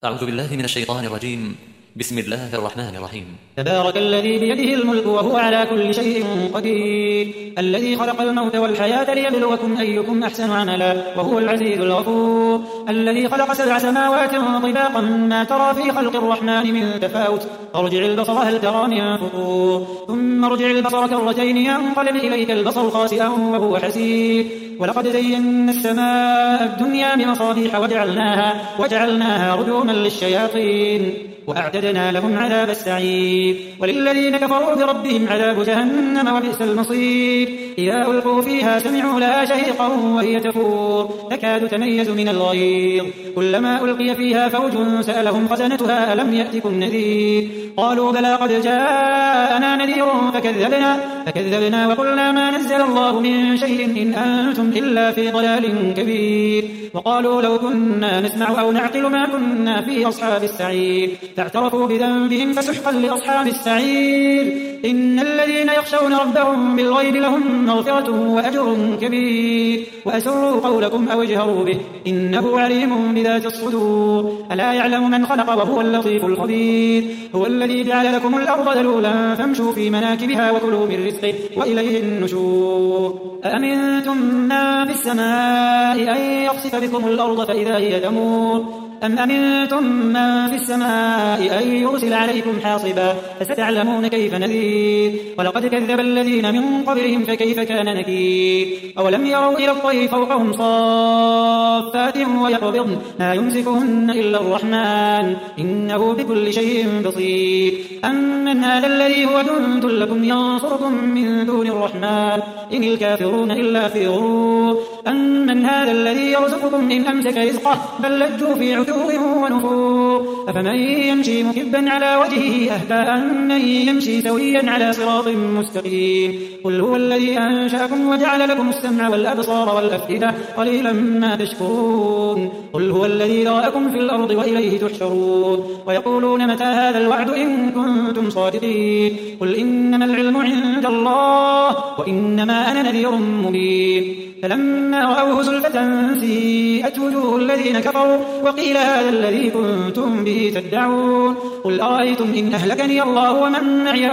أعوذ بالله من الشيطان الرجيم. بسم الله الرحمن الرحيم. تبارك الذي بيده الملك وهو على كل شيء قدير، الذي خلق الموت والحياة ليبلوكم أيكم أحسن عملا وهو العزيز الغفور، الذي خلق 7 سماوات طباقا ما ترى في خلق الرحمن من تفاوت، ارجع البصر هل ترى من فطور، ثم ارجع البصر كرتين ينقلب إليك البصر خاسئا وهو حسير، ولقد زينا السماء الدنيا بمصابيح وجعلناها رجوما للشياطين وأعتدنا لهم عذاب السعير، وللذين كفروا بربهم عذاب جهنم وبئس المصير، إذا ألقوا فيها سمعوا لها شهيقا وهي تفور تكاد تميز من الغيظ، كلما ألقي فيها فوج سألهم خزنتها ألم يأتكم نذير، قالوا بلى قد جاءنا نذير فكذبنا وقلنا ما نزل الله من شيء إن أنتم إلا في ضلال كبير، وقالوا لو كنا نسمع أو نعقل ما كنا في أصحاب السعير، فاعترفوا بذنبهم فسحقا لأصحاب السعير، إن الذين يخشون ربهم بالغيب لهم مغفرة وأجر كبير، وأسروا قولكم أو اجهروا به إنه عليم بذات الصدور، ألا يعلم من خلق وهو اللطيف الخبير، هو الذي جعل لكم الأرض ذلولا فامشوا في مناكبها وكلوا من رزقه وإليه النشور، أأمنتم من في السماء أن يخسف بكم الأرض فإذا هي تمور، أم أمنتم من في السماء أن يرسل عليكم حاصبا فستعلمون كيف نذير، ولقد كذب الذين من قبلهم فكيف كان نكير، أولم يروا إلى الطير فوقهم صافات ويقبضن ما يمسكهن إلا الرحمن إنه بكل شيء بصير، أمن هذا الذي هو جند لكم ينصركم من دون الرحمن إن الكافرون إلا في غرور، أمن هذا الذي يرزقكم إن أمسك رزقه بل لجوا في عتو ونفور، أفمن يمشي مكبا على وجهه أهدى أمن يمشي سويا على صراط مستقيم، قل هو الذي أنشأكم وجعل لكم السمع والأبصار والأفئدة قليلا ما تشكرون، قل هو الذي ذرأكم في الأرض وإليه تحشرون، ويقولون متى هذا الوعد إن كنتم صادقين، قل إنما العلم عند الله وإنما أنا نذير مبين، فلما رأوه زلفة سيئت وجوه الذين كفروا وقيل هذا الذي كنتم به تدعون، قل أرأيتم إن أهلكني الله ومن معي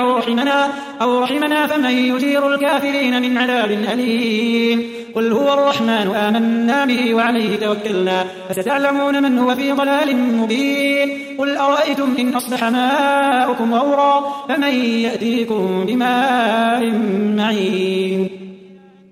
أو رحمنا فمن يجير الكافرين من عذاب أليم، قل هو الرحمن آمنا به وعليه توكلنا فستعلمون من هو في ضلال مبين، قل أرأيتم إن أصبح ماؤكم غورا فمن يأتيكم بماء معين.